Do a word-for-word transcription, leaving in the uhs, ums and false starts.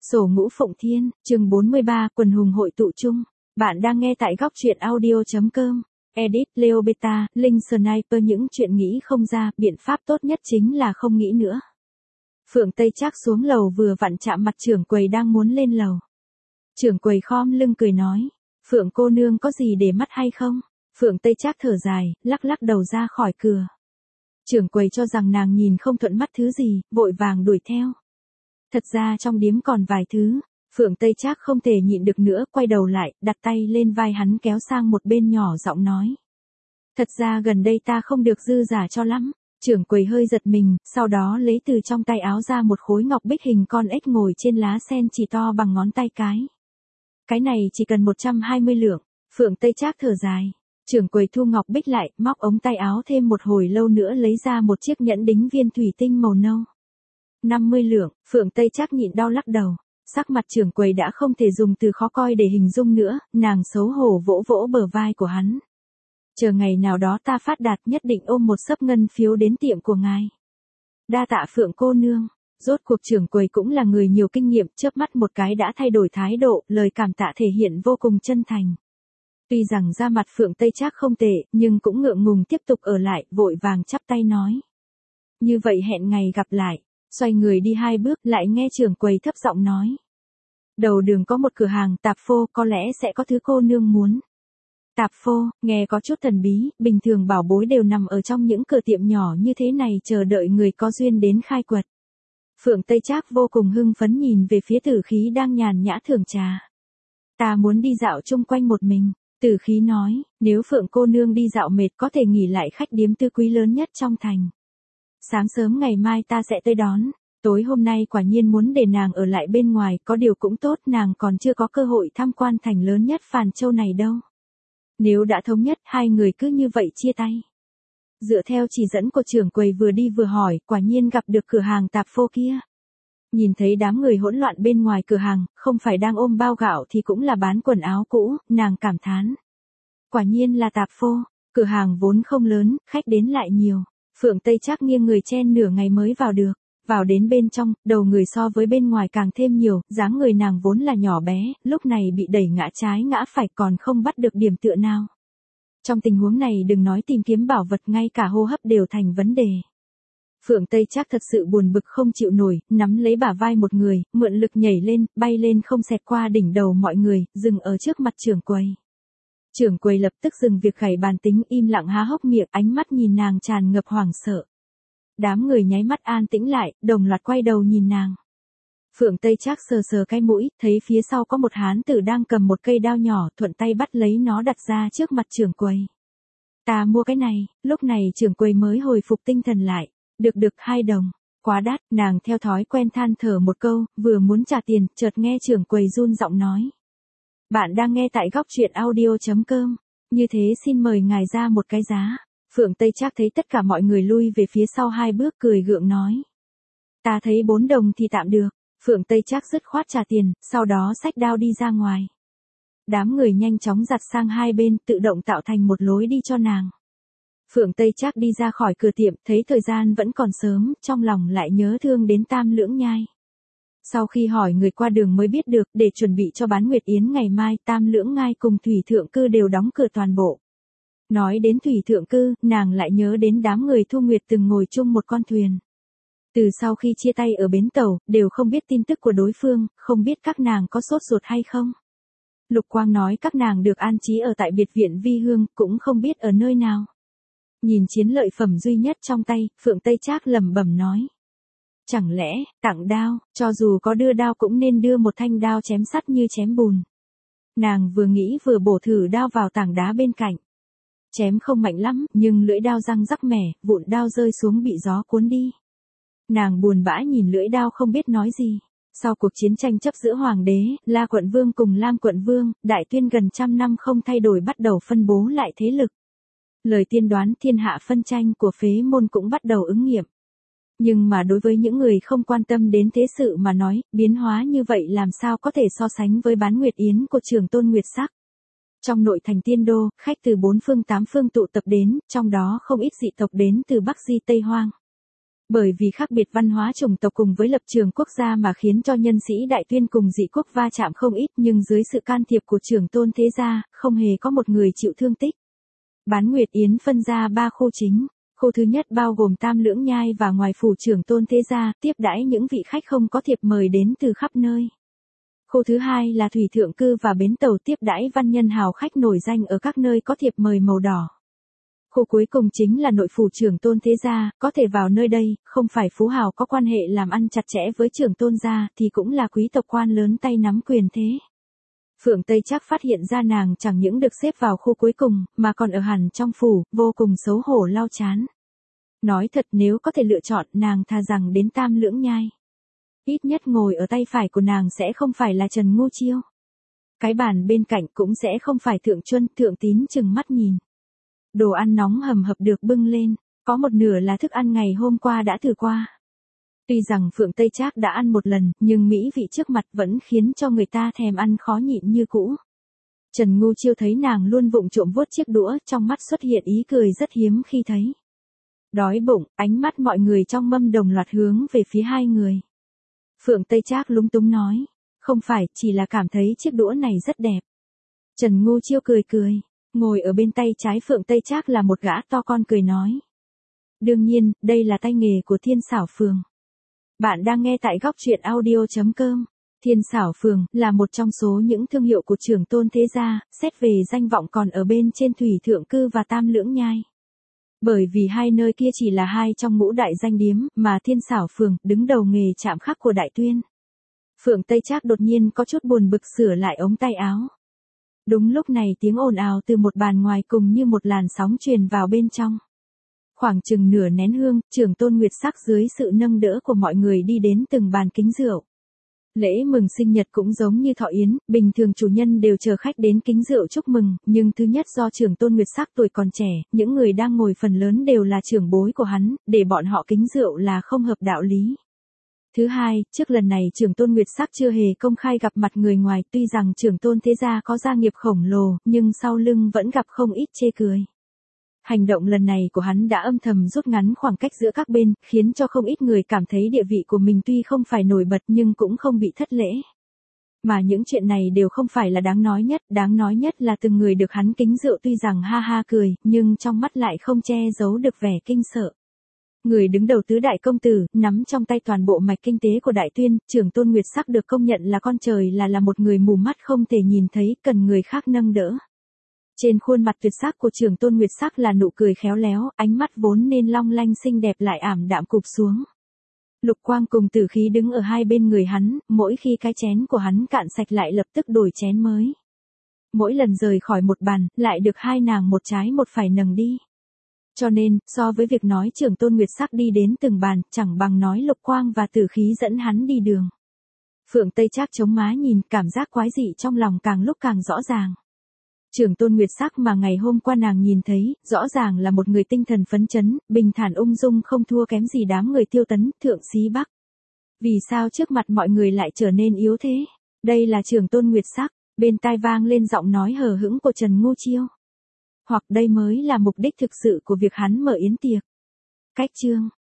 Sổ Ngũ Phụng Thiên, chương bốn mươi ba, quần hùng hội tụ chung. Bạn đang nghe tại góc truyện audio.com. Edit, Leo Beta, Linh Sniper. Những chuyện nghĩ không ra, biện pháp tốt nhất chính là không nghĩ nữa. Phượng Tây Trác xuống lầu vừa vặn chạm mặt trưởng quầy đang muốn lên lầu. Trưởng quầy khom lưng cười nói, Phượng cô nương có gì để mắt hay không? Phượng Tây Trác thở dài, lắc lắc đầu ra khỏi cửa. Trưởng quầy cho rằng nàng nhìn không thuận mắt thứ gì, vội vàng đuổi theo. Thật ra trong điếm còn vài thứ, Phượng Tây Trác không thể nhịn được nữa, quay đầu lại, đặt tay lên vai hắn kéo sang một bên nhỏ giọng nói. Thật ra gần đây ta không được dư giả cho lắm. Trưởng quầy hơi giật mình, sau đó lấy từ trong tay áo ra một khối ngọc bích hình con ếch ngồi trên lá sen chỉ to bằng ngón tay cái. Cái này chỉ cần một trăm hai mươi lượng. Phượng Tây Trác thở dài. Trưởng quầy thu ngọc bích lại, móc ống tay áo thêm một hồi lâu nữa lấy ra một chiếc nhẫn đính viên thủy tinh màu nâu. năm mươi lượng. Phượng Tây Trác nhịn đau lắc đầu. Sắc mặt trưởng quầy đã không thể dùng từ khó coi để hình dung nữa, nàng xấu hổ vỗ vỗ bờ vai của hắn. Chờ ngày nào đó ta phát đạt nhất định ôm một xấp ngân phiếu đến tiệm của ngài. Đa tạ Phượng cô nương. Rốt cuộc trưởng quầy cũng là người nhiều kinh nghiệm, chớp mắt một cái đã thay đổi thái độ, lời cảm tạ thể hiện vô cùng chân thành. Tuy rằng da mặt Phượng Tây Trác không tệ, nhưng cũng ngượng ngùng tiếp tục ở lại, vội vàng chắp tay nói. Như vậy hẹn ngày gặp lại. Xoay người đi hai bước, lại nghe trưởng quầy thấp giọng nói. Đầu đường có một cửa hàng tạp phô, có lẽ sẽ có thứ cô nương muốn. Tạp phô, nghe có chút thần bí, bình thường bảo bối đều nằm ở trong những cửa tiệm nhỏ như thế này chờ đợi người có duyên đến khai quật. Phượng Tây Trác vô cùng hưng phấn nhìn về phía Tử Khí đang nhàn nhã thưởng trà. Ta muốn đi dạo chung quanh một mình. Tử Khí nói, nếu Phượng cô nương đi dạo mệt có thể nghỉ lại khách điếm tư quý lớn nhất trong thành. Sáng sớm ngày mai ta sẽ tới đón. Tối hôm nay quả nhiên muốn để nàng ở lại bên ngoài, có điều cũng tốt, nàng còn chưa có cơ hội tham quan thành lớn nhất Phàn Châu này đâu. Nếu đã thống nhất, hai người cứ như vậy chia tay. Dựa theo chỉ dẫn của trưởng quầy vừa đi vừa hỏi, quả nhiên gặp được cửa hàng tạp phô kia. Nhìn thấy đám người hỗn loạn bên ngoài cửa hàng, không phải đang ôm bao gạo thì cũng là bán quần áo cũ, nàng cảm thán. Quả nhiên là tạp phô, cửa hàng vốn không lớn, khách đến lại nhiều. Phượng Tây Trác nghiêng người chen nửa ngày mới vào được. Vào đến bên trong, đầu người so với bên ngoài càng thêm nhiều, dáng người nàng vốn là nhỏ bé, lúc này bị đẩy ngã trái ngã phải còn không bắt được điểm tựa nào. Trong tình huống này đừng nói tìm kiếm bảo vật, ngay cả hô hấp đều thành vấn đề. Phượng Tây Trác thật sự buồn bực không chịu nổi, nắm lấy bả vai một người, mượn lực nhảy lên, bay lên không xẹt qua đỉnh đầu mọi người, dừng ở trước mặt trưởng quầy. Trưởng quầy lập tức dừng việc gảy bàn tính, im lặng há hốc miệng, ánh mắt nhìn nàng tràn ngập hoảng sợ. Đám người nháy mắt an tĩnh lại, đồng loạt quay đầu nhìn nàng. Phượng Tây Trác sờ sờ cái mũi, thấy phía sau có một hán tử đang cầm một cây đao nhỏ, thuận tay bắt lấy nó đặt ra trước mặt trưởng quầy. Ta mua cái này. Lúc này trưởng quầy mới hồi phục tinh thần lại. Được được hai đồng. Quá đắt. Nàng theo thói quen than thở một câu, vừa muốn trả tiền, chợt nghe trưởng quầy run giọng nói. Bạn đang nghe tại góc truyện audio.com. Như thế xin mời ngài ra một cái giá. Phượng Tây Trác thấy tất cả mọi người lui về phía sau hai bước, cười gượng nói. Ta thấy bốn đồng thì tạm được. Phượng Tây Trác dứt khoát trả tiền, sau đó xách đao đi ra ngoài. Đám người nhanh chóng giặt sang hai bên, tự động tạo thành một lối đi cho nàng. Phượng Tây Trác đi ra khỏi cửa tiệm, thấy thời gian vẫn còn sớm, trong lòng lại nhớ thương đến Tam Lưỡng Nhai. Sau khi hỏi người qua đường mới biết được, để chuẩn bị cho bán Nguyệt Yến ngày mai, Tam Lưỡng Nhai cùng Thủy Thượng Cư đều đóng cửa toàn bộ. Nói đến Thủy Thượng Cư, nàng lại nhớ đến đám người Thu Nguyệt từng ngồi chung một con thuyền. Từ sau khi chia tay ở bến tàu, đều không biết tin tức của đối phương, không biết các nàng có sốt ruột hay không. Lục Quang nói các nàng được an trí ở tại biệt viện Vi Hương, cũng không biết ở nơi nào. Nhìn chiến lợi phẩm duy nhất trong tay, Phượng Tây Trác lẩm bẩm nói. Chẳng lẽ, tặng đao, cho dù có đưa đao cũng nên đưa một thanh đao chém sắt như chém bùn. Nàng vừa nghĩ vừa bổ thử đao vào tảng đá bên cạnh. Chém không mạnh lắm, nhưng lưỡi đao răng rắc mẻ, vụn đao rơi xuống bị gió cuốn đi. Nàng buồn bã nhìn lưỡi đao không biết nói gì. Sau cuộc chiến tranh chấp giữa Hoàng đế, La Quận Vương cùng Lam Quận Vương, Đại Tuyên gần trăm năm không thay đổi bắt đầu phân bố lại thế lực. Lời tiên đoán thiên hạ phân tranh của Phế Môn cũng bắt đầu ứng nghiệm. Nhưng mà đối với những người không quan tâm đến thế sự mà nói, biến hóa như vậy làm sao có thể so sánh với bán Nguyệt Yến của Trường Tôn Nguyệt Sắc. Trong nội thành Tiên Đô, khách từ bốn phương tám phương tụ tập đến, trong đó không ít dị tộc đến từ Bắc Di Tây Hoang. Bởi vì khác biệt văn hóa chủng tộc cùng với lập trường quốc gia mà khiến cho nhân sĩ Đại Tuyên cùng dị quốc va chạm không ít, nhưng dưới sự can thiệp của trưởng tôn thế gia, không hề có một người chịu thương tích. Bán Nguyệt Yến phân ra ba khu chính. Khu thứ nhất bao gồm Tam Lưỡng Nhai và ngoài phủ trưởng tôn thế gia, tiếp đãi những vị khách không có thiệp mời đến từ khắp nơi. Khu thứ hai là thủy thượng cư và bến tàu, tiếp đãi văn nhân hào khách nổi danh ở các nơi có thiệp mời màu đỏ. Khu cuối cùng chính là nội phủ trưởng tôn thế gia, có thể vào nơi đây, không phải phú hào có quan hệ làm ăn chặt chẽ với trưởng tôn gia thì cũng là quý tộc quan lớn tay nắm quyền thế. Phượng Tây Trác phát hiện ra nàng chẳng những được xếp vào khu cuối cùng, mà còn ở hẳn trong phủ, vô cùng xấu hổ lau chán. Nói thật, nếu có thể lựa chọn, nàng thà rằng đến Tam Lưỡng Nhai. Ít nhất ngồi ở tay phải của nàng sẽ không phải là Trần Ngu Chiêu. Cái bàn bên cạnh cũng sẽ không phải Thượng Chuân, Thượng Tín chừng mắt nhìn. Đồ ăn nóng hầm hập được bưng lên, có một nửa là thức ăn ngày hôm qua đã thử qua. Tuy rằng Phượng Tây Trác đã ăn một lần, nhưng mỹ vị trước mặt vẫn khiến cho người ta thèm ăn khó nhịn như cũ. Trần Ngu Chiêu thấy nàng luôn vụng trộm vuốt chiếc đũa, trong mắt xuất hiện ý cười rất hiếm khi thấy. Đói bụng, ánh mắt mọi người trong mâm đồng loạt hướng về phía hai người. Phượng Tây Trác lúng túng nói, không phải, chỉ là cảm thấy chiếc đũa này rất đẹp. Trần Ngu Chiêu cười cười, ngồi ở bên tay trái Phượng Tây Trác là một gã to con cười nói. Đương nhiên, đây là tay nghề của Thiên Xảo Phường. Bạn đang nghe tại góc truyện audio chấm com. Thiên Xảo Phường là một trong số những thương hiệu của trưởng tôn thế gia, xét về danh vọng còn ở bên trên thủy thượng cư và Tam Lưỡng Nhai. Bởi vì hai nơi kia chỉ là hai trong ngũ đại danh điếm, mà Thiên Xảo Phường đứng đầu nghề chạm khắc của Đại Tuyên. Phượng Tây Trác đột nhiên có chút buồn bực sửa lại ống tay áo. Đúng lúc này tiếng ồn ào từ một bàn ngoài cùng như một làn sóng truyền vào bên trong. Khoảng chừng nửa nén hương, trưởng tôn Nguyệt Sắc dưới sự nâng đỡ của mọi người đi đến từng bàn kính rượu. Lễ mừng sinh nhật cũng giống như thọ yến, bình thường chủ nhân đều chờ khách đến kính rượu chúc mừng, nhưng thứ nhất do trưởng tôn Nguyệt Sắc tuổi còn trẻ, những người đang ngồi phần lớn đều là trưởng bối của hắn, để bọn họ kính rượu là không hợp đạo lý. Thứ hai, trước lần này trưởng tôn Nguyệt Sắc chưa hề công khai gặp mặt người ngoài, tuy rằng trưởng tôn thế gia có gia nghiệp khổng lồ, nhưng sau lưng vẫn gặp không ít chê cười. Hành động lần này của hắn đã âm thầm rút ngắn khoảng cách giữa các bên, khiến cho không ít người cảm thấy địa vị của mình tuy không phải nổi bật nhưng cũng không bị thất lễ. Mà những chuyện này đều không phải là đáng nói nhất, đáng nói nhất là từng người được hắn kính rượu tuy rằng ha ha cười, nhưng trong mắt lại không che giấu được vẻ kinh sợ. Người đứng đầu tứ đại công tử, nắm trong tay toàn bộ mạch kinh tế của Đại Tuyên, trưởng tôn Nguyệt Sắc được công nhận là con trời là là một người mù mắt không thể nhìn thấy, cần người khác nâng đỡ. Trên khuôn mặt tuyệt sắc của trưởng tôn Nguyệt Sắc là nụ cười khéo léo, ánh mắt vốn nên long lanh xinh đẹp lại ảm đạm cụp xuống. Lục quang cùng tử khí đứng ở hai bên người hắn, mỗi khi cái chén của hắn cạn sạch lại lập tức đổi chén mới. Mỗi lần rời khỏi một bàn, lại được hai nàng một trái một phải nâng đi. Cho nên, so với việc nói trưởng tôn Nguyệt Sắc đi đến từng bàn, chẳng bằng nói lục quang và tử khí dẫn hắn đi đường. Phượng Tây Trác chống má nhìn, cảm giác quái dị trong lòng càng lúc càng rõ ràng. Trưởng tôn Nguyệt Sắc mà ngày hôm qua nàng nhìn thấy, rõ ràng là một người tinh thần phấn chấn, bình thản ung dung không thua kém gì đám người Tiêu Tấn, Thượng Xí Bắc. Vì sao trước mặt mọi người lại trở nên yếu thế? Đây là trưởng tôn Nguyệt Sắc, bên tai vang lên giọng nói hờ hững của Trần Ngu Chiêu. Hoặc đây mới là mục đích thực sự của việc hắn mở yến tiệc. Cách chương